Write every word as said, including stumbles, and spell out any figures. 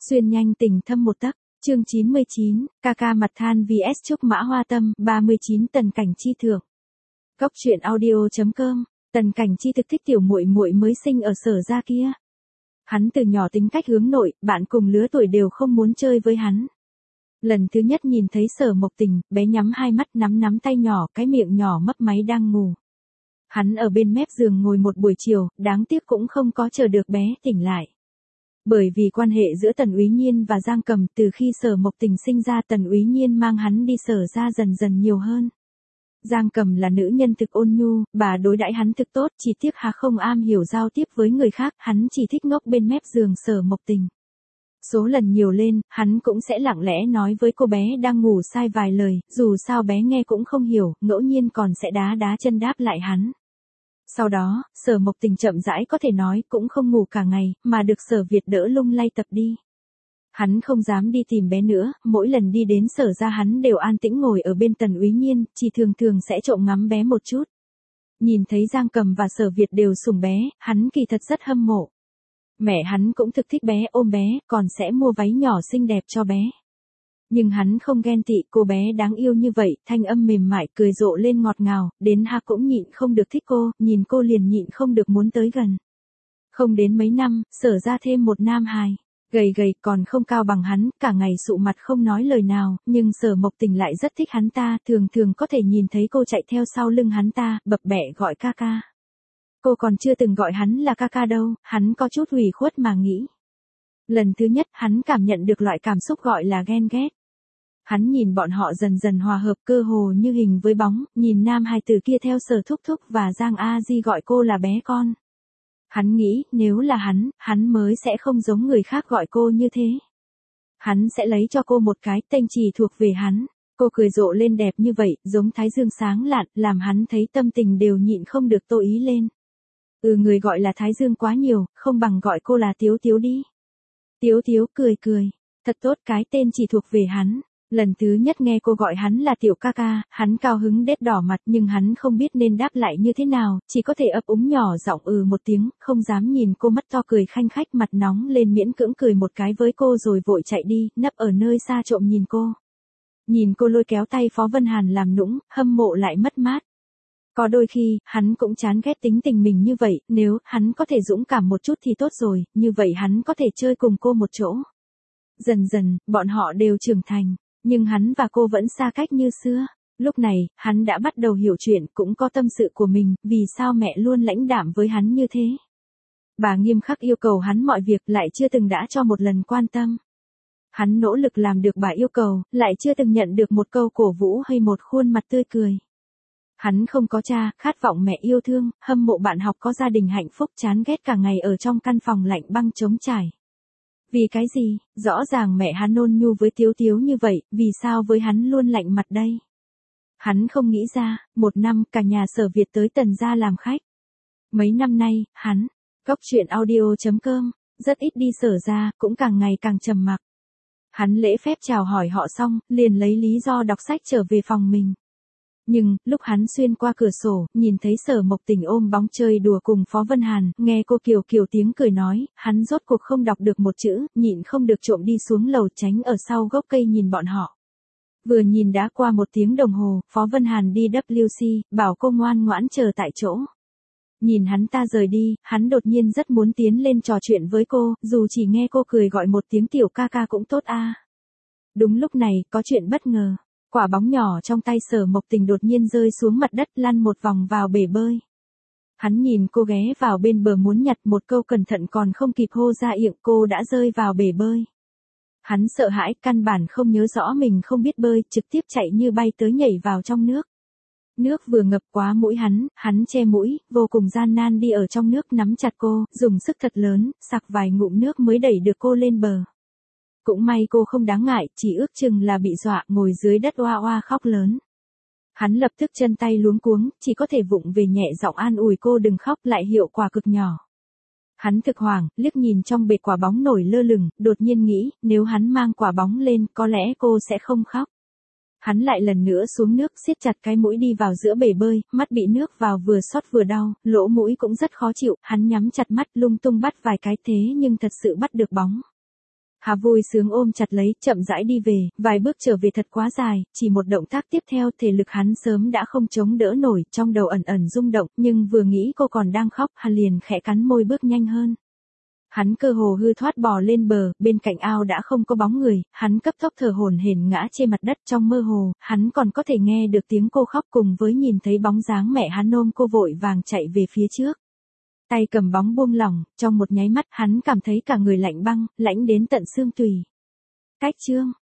Xuyên nhanh tình thâm một tấc, chương chín mươi chín, ca ca mặt than vs Trúc Mã Hoa Tâm, ba mươi chín Tần Cảnh Chi thưởng. Góc truyện audio.com, Tần Cảnh Chi thực thích tiểu muội muội mới sinh ở Sở gia kia. Hắn từ nhỏ tính cách hướng nội, bạn cùng lứa tuổi đều không muốn chơi với hắn. Lần thứ nhất nhìn thấy Sở Mộc Tình, bé nhắm hai mắt nắm nắm tay nhỏ, cái miệng nhỏ mấp máy đang ngủ. Hắn ở bên mép giường ngồi một buổi chiều, đáng tiếc cũng không có chờ được bé tỉnh lại. Bởi vì quan hệ giữa Tần Úy Nhiên và Giang Cầm, từ khi Sở Mộc Tình sinh ra Tần Úy Nhiên mang hắn đi Sở gia dần dần nhiều hơn. Giang Cầm là nữ nhân thực ôn nhu, bà đối đãi hắn thực tốt, chỉ tiếc hà không am hiểu giao tiếp với người khác, hắn chỉ thích ngốc bên mép giường Sở Mộc Tình. Số lần nhiều lên, hắn cũng sẽ lặng lẽ nói với cô bé đang ngủ sai vài lời, dù sao bé nghe cũng không hiểu, ngẫu nhiên còn sẽ đá đá chân đáp lại hắn. Sau đó, Sở Mộc Tình chậm rãi có thể nói cũng không ngủ cả ngày, mà được Sở Việt đỡ lung lay tập đi. Hắn không dám đi tìm bé nữa, mỗi lần đi đến Sở gia hắn đều an tĩnh ngồi ở bên Tần Úy Nhiên, chỉ thường thường sẽ trộm ngắm bé một chút. Nhìn thấy Giang Cầm và Sở Việt đều sủng bé, hắn kỳ thật rất hâm mộ. Mẹ hắn cũng thực thích bé, ôm bé, còn sẽ mua váy nhỏ xinh đẹp cho bé. Nhưng hắn không ghen tị, cô bé đáng yêu như vậy, thanh âm mềm mại, cười rộ lên ngọt ngào, đến ha cũng nhịn không được thích cô, nhìn cô liền nhịn không được muốn tới gần. Không đến mấy năm, Sở ra thêm một nam hài, gầy gầy còn không cao bằng hắn, cả ngày sụ mặt không nói lời nào, nhưng Sở Mộc Tình lại rất thích hắn ta, thường thường có thể nhìn thấy cô chạy theo sau lưng hắn ta, bập bẹ gọi ca ca. Cô còn chưa từng gọi hắn là ca ca đâu, hắn có chút hủy khuất mà nghĩ. Lần thứ nhất, hắn cảm nhận được loại cảm xúc gọi là ghen ghét. Hắn nhìn bọn họ dần dần hòa hợp cơ hồ như hình với bóng, nhìn nam hài tử kia theo Sở Thúc Thúc và Giang A Di gọi cô là bé con. Hắn nghĩ, nếu là hắn, hắn mới sẽ không giống người khác gọi cô như thế. Hắn sẽ lấy cho cô một cái tên chỉ thuộc về hắn. Cô cười rộ lên đẹp như vậy, giống thái dương sáng lạn, làm hắn thấy tâm tình đều nhịn không được tô ý lên. Ừ, người gọi là thái dương quá nhiều, không bằng gọi cô là Tiếu Tiếu đi. Tiếu Tiếu cười cười, thật tốt, cái tên chỉ thuộc về hắn. Lần thứ nhất nghe cô gọi hắn là tiểu ca ca, hắn cao hứng đét đỏ mặt, nhưng hắn không biết nên đáp lại như thế nào, chỉ có thể ấp úng nhỏ giọng ừ một tiếng, không dám nhìn cô mắt to cười khanh khách, mặt nóng lên miễn cưỡng cười một cái với cô rồi vội chạy đi, nấp ở nơi xa trộm nhìn cô. Nhìn cô lôi kéo tay Phó Vân Hàn làm nũng, hâm mộ lại mất mát. Có đôi khi, hắn cũng chán ghét tính tình mình như vậy, nếu hắn có thể dũng cảm một chút thì tốt rồi, như vậy hắn có thể chơi cùng cô một chỗ. Dần dần, bọn họ đều trưởng thành. Nhưng hắn và cô vẫn xa cách như xưa. Lúc này, hắn đã bắt đầu hiểu chuyện, cũng có tâm sự của mình, vì sao mẹ luôn lãnh đạm với hắn như thế. Bà nghiêm khắc yêu cầu hắn mọi việc, lại chưa từng đã cho một lần quan tâm. Hắn nỗ lực làm được bà yêu cầu, lại chưa từng nhận được một câu cổ vũ hay một khuôn mặt tươi cười. Hắn không có cha, khát vọng mẹ yêu thương, hâm mộ bạn học có gia đình hạnh phúc, chán ghét cả ngày ở trong căn phòng lạnh băng trống trải. Vì cái gì, rõ ràng mẹ hắn ôn nhu với Tiếu Tiếu như vậy, vì sao với hắn luôn lạnh mặt đây? Hắn không nghĩ ra, một năm cả nhà Sở Việt tới Tần gia làm khách. Mấy năm nay, hắn, góc truyện audio.com, rất ít đi Sở gia, cũng càng ngày càng trầm mặc. Hắn lễ phép chào hỏi họ xong, liền lấy lý do đọc sách trở về phòng mình. Nhưng, lúc hắn xuyên qua cửa sổ, nhìn thấy Sở Mộc Tình ôm bóng chơi đùa cùng Phó Vân Hàn, nghe cô kiều kiều tiếng cười nói, hắn rốt cuộc không đọc được một chữ, nhịn không được trộm đi xuống lầu tránh ở sau gốc cây nhìn bọn họ. Vừa nhìn đã qua một tiếng đồng hồ, Phó Vân Hàn đi vê kép xê, bảo cô ngoan ngoãn chờ tại chỗ. Nhìn hắn ta rời đi, hắn đột nhiên rất muốn tiến lên trò chuyện với cô, dù chỉ nghe cô cười gọi một tiếng tiểu ca ca cũng tốt a. Đúng lúc này, có chuyện bất ngờ. Quả bóng nhỏ trong tay Sở Mộc Tình đột nhiên rơi xuống mặt đất, lăn một vòng vào bể bơi. Hắn nhìn cô ghé vào bên bờ muốn nhặt một câu cẩn thận còn không kịp hô ra miệng, cô đã rơi vào bể bơi. Hắn sợ hãi, căn bản không nhớ rõ mình không biết bơi, trực tiếp chạy như bay tới nhảy vào trong nước. Nước vừa ngập quá mũi hắn, hắn che mũi, vô cùng gian nan đi ở trong nước nắm chặt cô, dùng sức thật lớn, sặc vài ngụm nước mới đẩy được cô lên bờ. Cũng may cô không đáng ngại, chỉ ước chừng là bị dọa, ngồi dưới đất oa oa khóc lớn. Hắn lập tức chân tay luống cuống, chỉ có thể vụng về nhẹ giọng an ủi cô đừng khóc, lại hiệu quả cực nhỏ. Hắn thực hoảng, liếc nhìn trong bể quả bóng nổi lơ lửng, đột nhiên nghĩ, nếu hắn mang quả bóng lên, có lẽ cô sẽ không khóc. Hắn lại lần nữa xuống nước, siết chặt cái mũi đi vào giữa bể bơi, mắt bị nước vào vừa xót vừa đau, lỗ mũi cũng rất khó chịu, hắn nhắm chặt mắt lung tung bắt vài cái thế nhưng thật sự bắt được bóng. Hà vui sướng ôm chặt lấy, chậm rãi đi về, vài bước trở về thật quá dài, chỉ một động tác tiếp theo thể lực hắn sớm đã không chống đỡ nổi, trong đầu ẩn ẩn rung động, nhưng vừa nghĩ cô còn đang khóc, hắn liền khẽ cắn môi bước nhanh hơn. Hắn cơ hồ hư thoát bò lên bờ, bên cạnh ao đã không có bóng người, hắn cấp tốc thở hổn hển ngã trên mặt đất, trong mơ hồ, hắn còn có thể nghe được tiếng cô khóc cùng với nhìn thấy bóng dáng mẹ hắn ôm cô vội vàng chạy về phía trước. Tay cầm bóng buông lỏng, trong một nháy mắt hắn cảm thấy cả người lạnh băng, lạnh đến tận xương tủy. Cách chương